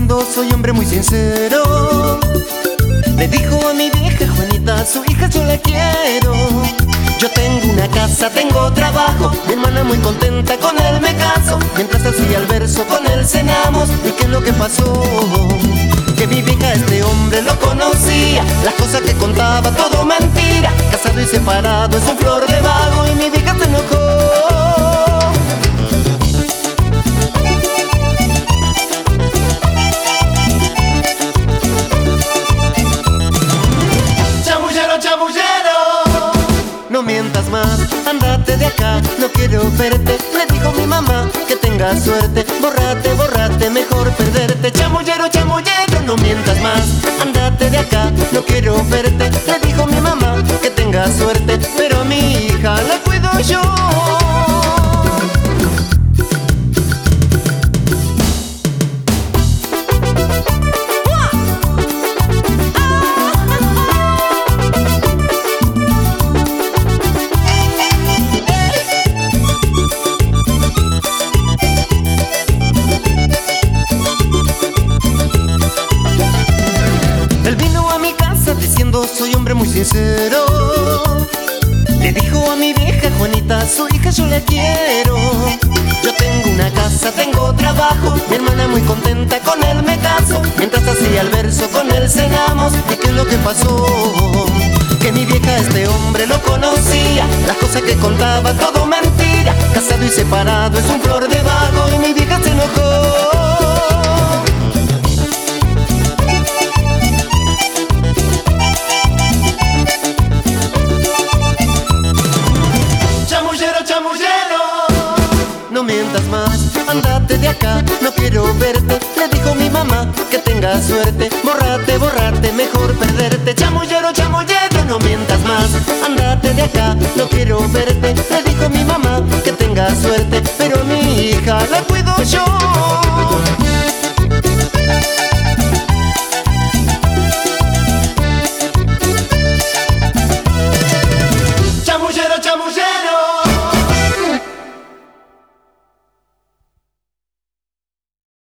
diciendo soy hombre muy sincero. Le dijo a mi vieja Juanita, su hija yo la quiero. Yo tengo una casa, tengo trabajo, mi hermana muy contenta, con él me caso. Mientras hacía el verso con él cenamos. ¿Y qué es lo que pasó? Que mi vieja a este hombre lo conocía, las cosas que contaba todo mentira. Casado y separado es un flor de vago y mi vieja se enojó. No mientas más, andate de acá, no quiero verte. Le dijo mi mamá que tengas suerte. Bórrate, bórrate, mejor perderte. Chamullero, chamullero, no mientas más, andate de acá, no quiero verte. Le dijo mi mamá que tengas suerte, pero a mi hija la cuido yo. Soy hombre muy sincero. Le dijo a mi vieja Juanita, su hija yo la quiero. Yo tengo una casa, tengo trabajo, mi hermana muy contenta, con él me caso. Mientras hacía el verso con él cenamos. ¿Y qué es lo que pasó? Que mi vieja a este hombre lo conocía, las cosas que contaba todo mentira. Casado y separado es un flor de vago y mi vieja se enojó. No mientas más, andate de acá, no quiero verte. Le dijo mi mamá que tengas suerte. Bórrate, bórrate, mejor perderte. Chamullero, chamullero, no mientas más, andate de acá, no quiero verte. Le dijo mi mamá que tengas suerte, pero mi hija la cuido yo.